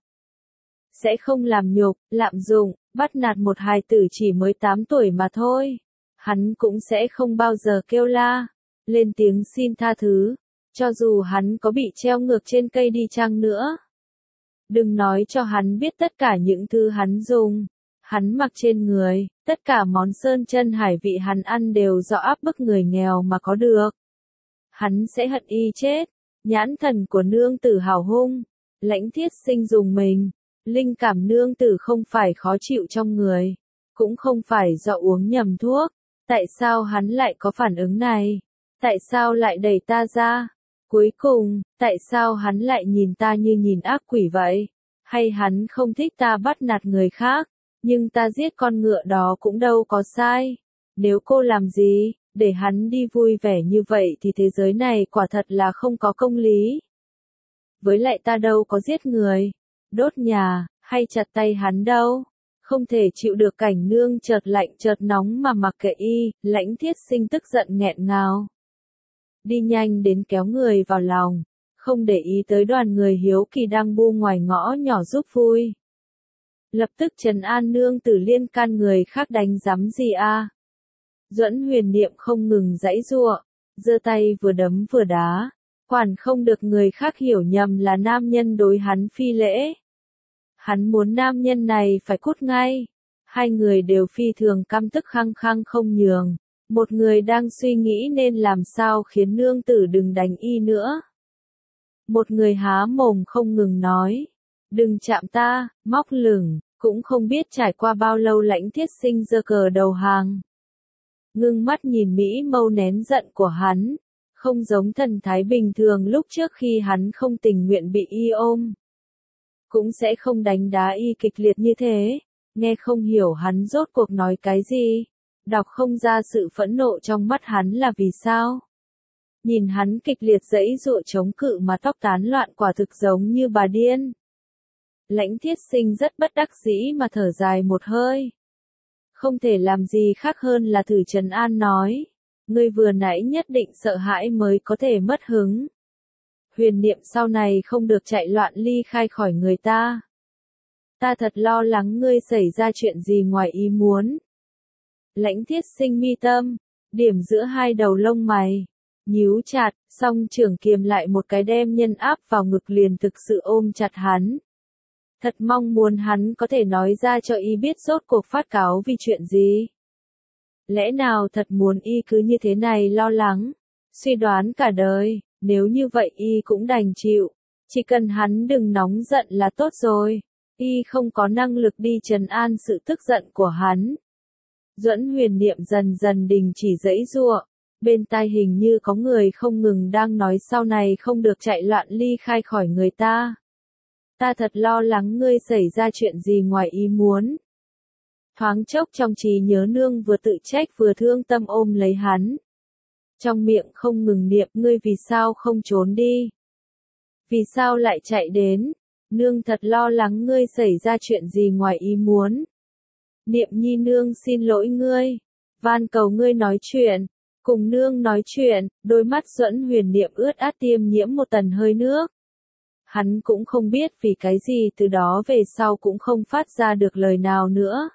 Sẽ không làm nhục, lạm dụng, bắt nạt một hài tử chỉ mới tám tuổi mà thôi. Hắn cũng sẽ không bao giờ kêu la, lên tiếng xin tha thứ, cho dù hắn có bị treo ngược trên cây đi chăng nữa. Đừng nói cho hắn biết tất cả những thứ hắn dùng, hắn mặc trên người, tất cả món sơn chân hải vị hắn ăn đều do áp bức người nghèo mà có được. Hắn sẽ hận y chết. Nhãn thần của nương tử hào hung, Lãnh Thiết Sinh dùng mình. Linh cảm nương tử không phải khó chịu trong người, cũng không phải do uống nhầm thuốc. Tại sao hắn lại có phản ứng này? Tại sao lại đẩy ta ra? Cuối cùng, tại sao hắn lại nhìn ta như nhìn ác quỷ vậy? Hay hắn không thích ta bắt nạt người khác? Nhưng ta giết con ngựa đó cũng đâu có sai. Nếu cô làm gì, để hắn đi vui vẻ như vậy thì thế giới này quả thật là không có công lý. Với lại ta đâu có giết người, đốt nhà, hay chặt tay hắn đâu. Không thể chịu được cảnh nương chợt lạnh chợt nóng mà mặc kệ y, Lãnh Thiết Sinh tức giận nghẹn ngào. Đi nhanh đến kéo người vào lòng, không để ý tới đoàn người hiếu kỳ đang bu ngoài ngõ nhỏ giúp vui. Lập tức trấn an nương tử liên can người khác đánh giám gì a? Duẫn Huyền Niệm không ngừng giãy giụa, giơ tay vừa đấm vừa đá, quản không được người khác hiểu nhầm là nam nhân đối hắn phi lễ. Hắn muốn nam nhân này phải cút ngay. Hai người đều phi thường căm tức khăng khăng không nhường. Một người đang suy nghĩ nên làm sao khiến nương tử đừng đánh y nữa. Một người há mồm không ngừng nói. Đừng chạm ta, móc lửng, cũng không biết trải qua bao lâu Lãnh Thiết Sinh giơ cờ đầu hàng. Ngưng mắt nhìn Mỹ mâu nén giận của hắn. Không giống thần thái bình thường lúc trước khi hắn không tình nguyện bị y ôm. Cũng sẽ không đánh đá y kịch liệt như thế, nghe không hiểu hắn rốt cuộc nói cái gì, đọc không ra sự phẫn nộ trong mắt hắn là vì sao. Nhìn hắn kịch liệt giãy giụa chống cự mà tóc tán loạn quả thực giống như bà điên. Lãnh Thiết Sinh rất bất đắc dĩ mà thở dài một hơi. Không thể làm gì khác hơn là thử trấn an nói, ngươi vừa nãy nhất định sợ hãi mới có thể mất hứng. Huyền Niệm sau này không được chạy loạn ly khai khỏi người ta. Ta thật lo lắng ngươi xảy ra chuyện gì ngoài ý muốn. Lãnh Thiết Sinh mi tâm, điểm giữa hai đầu lông mày, nhíu chặt, song trưởng kiềm lại một cái đem nhân áp vào ngực liền thực sự ôm chặt hắn. Thật mong muốn hắn có thể nói ra cho y biết rốt cuộc phát cáu vì chuyện gì. Lẽ nào thật muốn y cứ như thế này lo lắng, suy đoán cả đời. Nếu như vậy y cũng đành chịu, chỉ cần hắn đừng nóng giận là tốt rồi, y không có năng lực đi trấn an sự tức giận của hắn. Duẫn Huyền Niệm dần dần đình chỉ giãy giụa, bên tai hình như có người không ngừng đang nói sau này không được chạy loạn ly khai khỏi người ta. Ta thật lo lắng ngươi xảy ra chuyện gì ngoài ý muốn. Thoáng chốc trong trí nhớ nương vừa tự trách vừa thương tâm ôm lấy hắn. Trong miệng không ngừng niệm ngươi vì sao không trốn đi. Vì sao lại chạy đến, nương thật lo lắng ngươi xảy ra chuyện gì ngoài ý muốn. Niệm nhi nương xin lỗi ngươi, van cầu ngươi nói chuyện, cùng nương nói chuyện, đôi mắt Duẫn Huyền Niệm ướt át tiêm nhiễm một tầng hơi nước. Hắn cũng không biết vì cái gì từ đó về sau cũng không phát ra được lời nào nữa.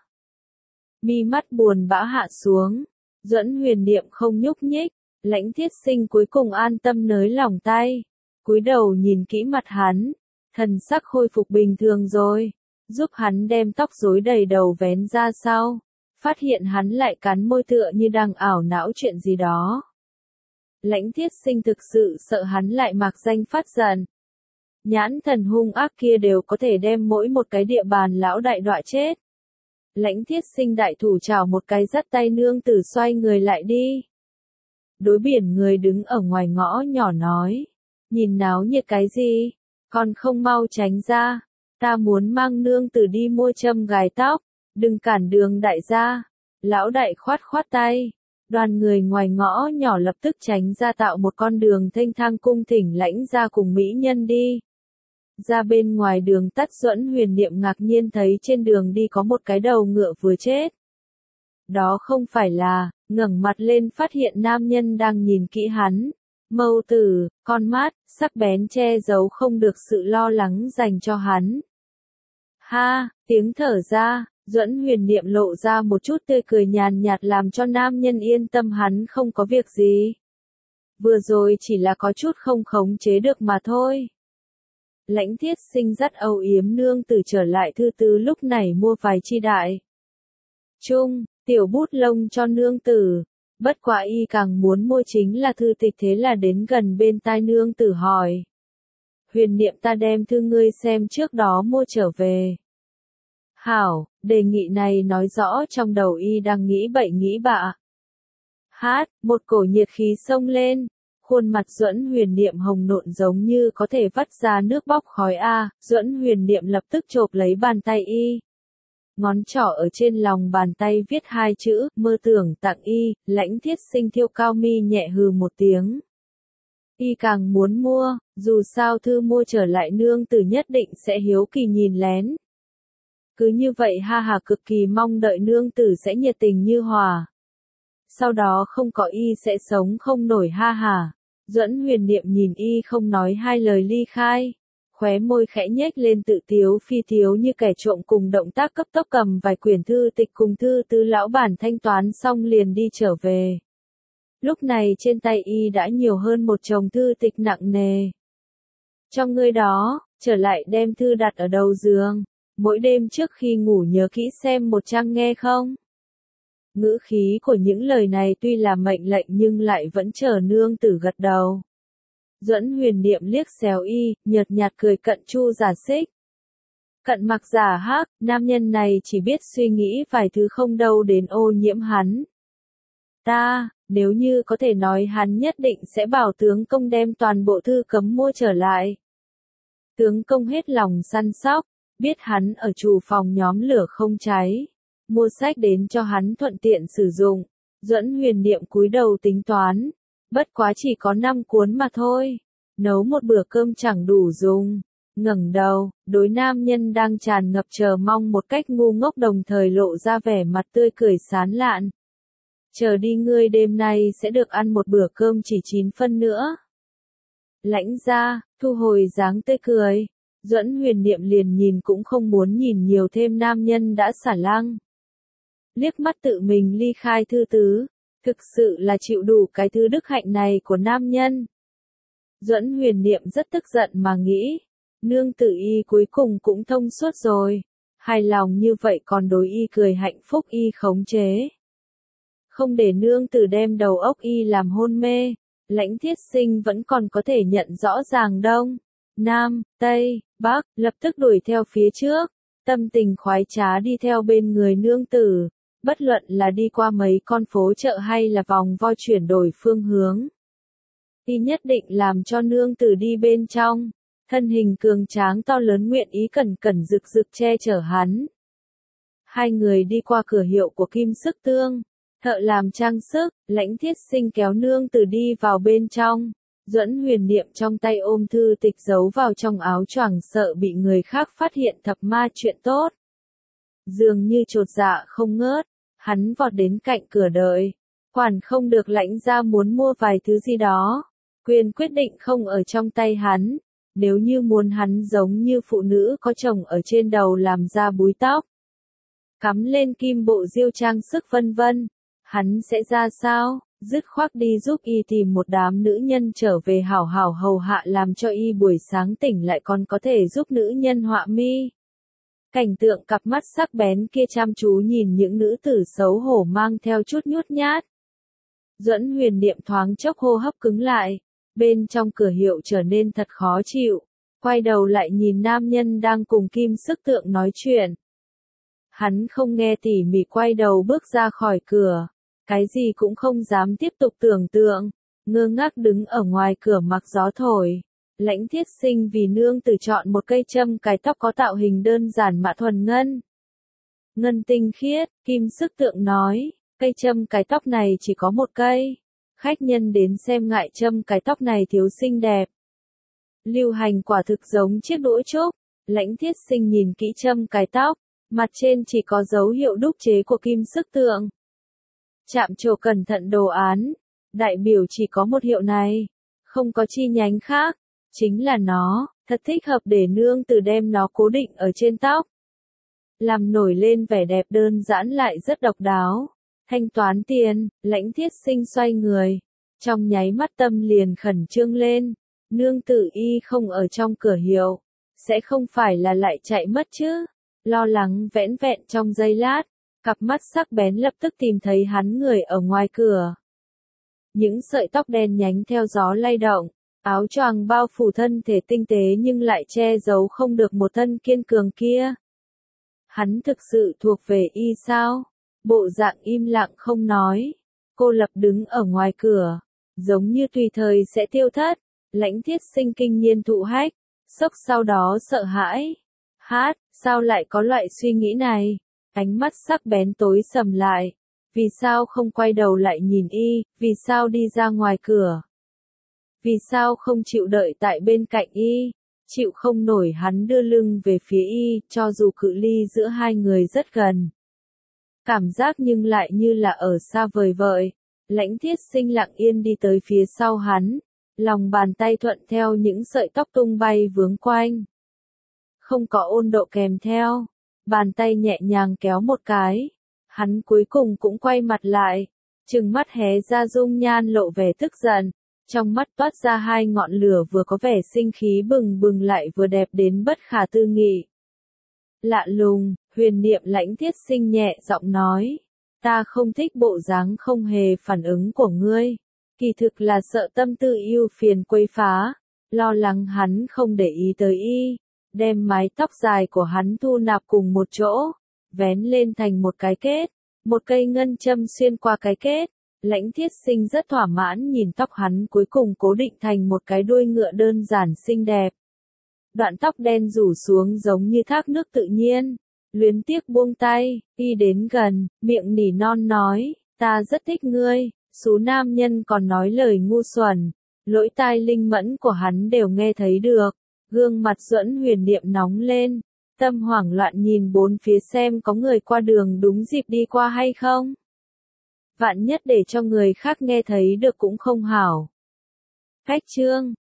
Mi mắt buồn bã hạ xuống, Duẫn Huyền Niệm không nhúc nhích, Lãnh Thiết Sinh cuối cùng an tâm nới lỏng tay, cúi đầu nhìn kỹ mặt hắn, thần sắc khôi phục bình thường rồi, giúp hắn đem tóc rối đầy đầu vén ra sau, phát hiện hắn lại cắn môi tựa như đang ảo não chuyện gì đó. Lãnh Thiết Sinh thực sự sợ hắn lại mạc danh phát giận. Nhãn thần hung ác kia đều có thể đem mỗi một cái địa bàn lão đại đọa chết. Lãnh Thiết Sinh đại thủ chảo một cái dắt tay nương tử xoay người lại đi. Đối biển người đứng ở ngoài ngõ nhỏ nói, nhìn náo nhiệt cái gì, còn không mau tránh ra, ta muốn mang nương tử đi mua châm gài tóc, đừng cản đường đại gia. Lão đại khoát khoát tay, đoàn người ngoài ngõ nhỏ lập tức tránh ra tạo một con đường thênh thang cung thỉnh Lãnh gia cùng mỹ nhân đi. Ra bên ngoài đường tắt Duẫn Huyền Niệm ngạc nhiên thấy trên đường đi có một cái đầu ngựa vừa chết. Đó không phải là, ngẩng mặt lên phát hiện nam nhân đang nhìn kỹ hắn. Mâu tử, con mắt, sắc bén che giấu không được sự lo lắng dành cho hắn. Ha, tiếng thở ra, Duẫn Huyền Niệm lộ ra một chút tươi cười nhàn nhạt làm cho nam nhân yên tâm hắn không có việc gì. Vừa rồi chỉ là có chút không khống chế được mà thôi. Lãnh Thiết Sinh dắt âu yếm nương tử trở lại thư tứ lúc này mua vài chi đại. Chung, tiểu bút lông cho nương tử. Bất quá y càng muốn mua chính là thư tịch thế là đến gần bên tai nương tử hỏi. Huyền Niệm ta đem thư ngươi xem trước đó mua trở về. Hảo, đề nghị này nói rõ trong đầu y đang nghĩ bậy nghĩ bạ. Hát, một cổ nhiệt khí xông lên. Khuôn mặt Duẫn Huyền Niệm hồng nộn giống như có thể vắt ra nước bốc khói a. Duẫn Huyền Niệm lập tức chộp lấy bàn tay y. Ngón trỏ ở trên lòng bàn tay viết hai chữ, mơ tưởng tặng y. Lãnh Thiết Sinh thiêu cao mi nhẹ hừ một tiếng. Y càng muốn mua, dù sao thư mua trở lại nương tử nhất định sẽ hiếu kỳ nhìn lén. Cứ như vậy ha hà cực kỳ mong đợi nương tử sẽ nhiệt tình như hòa. Sau đó không có y sẽ sống không nổi ha hà. Duẫn Huyền Niệm nhìn y không nói hai lời ly khai. Khóe môi khẽ nhếch lên tự tiếu phi tiếu như kẻ trộm cùng động tác cấp tốc cầm vài quyển thư tịch cùng thư tứ lão bản thanh toán xong liền đi trở về. Lúc này trên tay y đã nhiều hơn một chồng thư tịch nặng nề. Trong người đó, trở lại đem thư đặt ở đầu giường. Mỗi đêm trước khi ngủ nhớ kỹ xem một trang nghe không? Ngữ khí của những lời này tuy là mệnh lệnh nhưng lại vẫn chờ nương tử gật đầu. Duẫn Huyền Niệm liếc xéo y, nhợt nhạt cười cận chu giả xích. Cận mặc giả hắc, nam nhân này chỉ biết suy nghĩ vài thứ không đâu đến ô nhiễm hắn. Ta, nếu như có thể nói hắn nhất định sẽ bảo tướng công đem toàn bộ thư cấm mua trở lại. Tướng công hết lòng săn sóc, biết hắn ở chủ phòng nhóm lửa không cháy. Mua sách đến cho hắn thuận tiện sử dụng. Duẫn Huyền Niệm cúi đầu tính toán. Bất quá chỉ có năm cuốn mà thôi. Nấu một bữa cơm chẳng đủ dùng. Ngẩng đầu, đối nam nhân đang tràn ngập chờ mong một cách ngu ngốc đồng thời lộ ra vẻ mặt tươi cười sán lạn. Chờ đi ngươi đêm nay sẽ được ăn một bữa cơm chỉ chín phân nữa. Lãnh gia, thu hồi dáng tươi cười. Duẫn Huyền Niệm liền nhìn cũng không muốn nhìn nhiều thêm nam nhân đã xả lăng. Liếc mắt tự mình ly khai thư tứ, thực sự là chịu đủ cái thứ đức hạnh này của nam nhân. Duẫn Huyền Niệm rất tức giận mà nghĩ, nương tử y cuối cùng cũng thông suốt rồi, hài lòng như vậy còn đối y cười hạnh phúc y khống chế. Không để nương tử đem đầu óc y làm hôn mê, Lãnh Thiết Sinh vẫn còn có thể nhận rõ ràng đông, nam, tây, bắc, lập tức đuổi theo phía trước, tâm tình khoái trá đi theo bên người nương tử. Bất luận là đi qua mấy con phố chợ hay là vòng vo chuyển đổi phương hướng. Y nhất định làm cho nương tử đi bên trong. Thân hình cường tráng to lớn nguyện ý cẩn cẩn rực rực che chở hắn. Hai người đi qua cửa hiệu của Kim Sức Tương. Thợ làm trang sức, Lãnh Thiết Sinh kéo nương tử đi vào bên trong. Duẫn Huyền Niệm trong tay ôm thư tịch giấu vào trong áo choàng sợ bị người khác phát hiện thập ma chuyện tốt. dường như chột dạ không ngớt, hắn vọt đến cạnh cửa đợi. Quản không được lãnh gia muốn mua vài thứ gì đó. Quyền quyết định không ở trong tay hắn. Nếu như muốn hắn giống như phụ nữ có chồng ở trên đầu làm ra búi tóc, cắm lên kim bộ diêu trang sức vân vân, hắn sẽ ra sao? Dứt khoát đi giúp y tìm một đám nữ nhân trở về hảo hảo hầu hạ làm cho y buổi sáng tỉnh lại còn có thể giúp nữ nhân họa mi. Cảnh tượng cặp mắt sắc bén kia chăm chú nhìn những nữ tử xấu hổ mang theo chút nhút nhát. Duẫn Huyền Niệm thoáng chốc hô hấp cứng lại, bên trong cửa hiệu trở nên thật khó chịu, quay đầu lại nhìn nam nhân đang cùng Kim Sức Tượng nói chuyện. Hắn không nghe tỉ mỉ quay đầu bước ra khỏi cửa, cái gì cũng không dám tiếp tục tưởng tượng, ngơ ngác đứng ở ngoài cửa mặc gió thổi. Lãnh Thiết Sinh vì nương tử chọn một cây châm cài tóc có tạo hình đơn giản mà thuần ngân. Ngân tinh khiết, Kim Sức Tượng nói, cây châm cài tóc này chỉ có một cây. Khách nhân đến xem ngại châm cài tóc này thiếu xinh đẹp. Lưu hành quả thực giống chiếc đũa trúc, Lãnh Thiết Sinh nhìn kỹ châm cài tóc, mặt trên chỉ có dấu hiệu đúc chế của Kim Sức Tượng. Chạm trổ cẩn thận đồ án, đại biểu chỉ có một hiệu này, không có chi nhánh khác, chính là nó, thật thích hợp để nương tử đem nó cố định ở trên tóc. Làm nổi lên vẻ đẹp đơn giản lại rất độc đáo. Thanh toán tiền, Lãnh Thiết Sinh xoay người, trong nháy mắt tâm liền khẩn trương lên, nương tử y không ở trong cửa hiệu, sẽ không phải là lại chạy mất chứ, lo lắng vẽn vẹn trong giây lát, cặp mắt sắc bén lập tức tìm thấy hắn người ở ngoài cửa. Những sợi tóc đen nhánh theo gió lay động, áo choàng bao phủ thân thể tinh tế nhưng lại che giấu không được một thân kiên cường kia. Hắn thực sự thuộc về y sao? Bộ dạng im lặng không nói, cô lập đứng ở ngoài cửa, giống như tùy thời sẽ tiêu thất. Lãnh Thiết Sinh kinh nhiên thụ hách, sốc sau đó sợ hãi. Hát, sao lại có loại suy nghĩ này? Ánh mắt sắc bén tối sầm lại. Vì sao không quay đầu lại nhìn y, vì sao đi ra ngoài cửa? Vì sao không chịu đợi tại bên cạnh y? Chịu không nổi hắn đưa lưng về phía y, cho dù cự ly giữa hai người rất gần. Cảm giác nhưng lại như là ở xa vời vợi. Lãnh Thiết Sinh lặng yên đi tới phía sau hắn, lòng bàn tay thuận theo những sợi tóc tung bay vướng quanh. Không có ôn độ kèm theo, bàn tay nhẹ nhàng kéo một cái, hắn cuối cùng cũng quay mặt lại, trừng mắt hé ra dung nhan lộ vẻ tức giận, trong mắt toát ra hai ngọn lửa vừa có vẻ sinh khí bừng bừng lại vừa đẹp đến bất khả tư nghị. Lạ lùng, Huyền Niệm Lãnh Thiết Sinh nhẹ giọng nói, ta không thích bộ dáng không hề phản ứng của ngươi, kỳ thực là sợ tâm tư ưu phiền quấy phá, lo lắng hắn không để ý tới y, đem mái tóc dài của hắn thu nạp cùng một chỗ, vén lên thành một cái kết, một cây ngân châm xuyên qua cái kết. Lãnh Thiết Sinh rất thỏa mãn nhìn tóc hắn cuối cùng cố định thành một cái đuôi ngựa đơn giản xinh đẹp. Đoạn tóc đen rủ xuống giống như thác nước tự nhiên. Luyến tiếc buông tay, y đến gần, miệng nỉ non nói, ta rất thích ngươi. Số nam nhân còn nói lời ngu xuẩn, lỗ tai linh mẫn của hắn đều nghe thấy được. Gương mặt Duẫn Huyền Niệm nóng lên, tâm hoảng loạn nhìn bốn phía xem có người qua đường đúng dịp đi qua hay không. Vạn nhất để cho người khác nghe thấy được cũng không hảo. Cách chương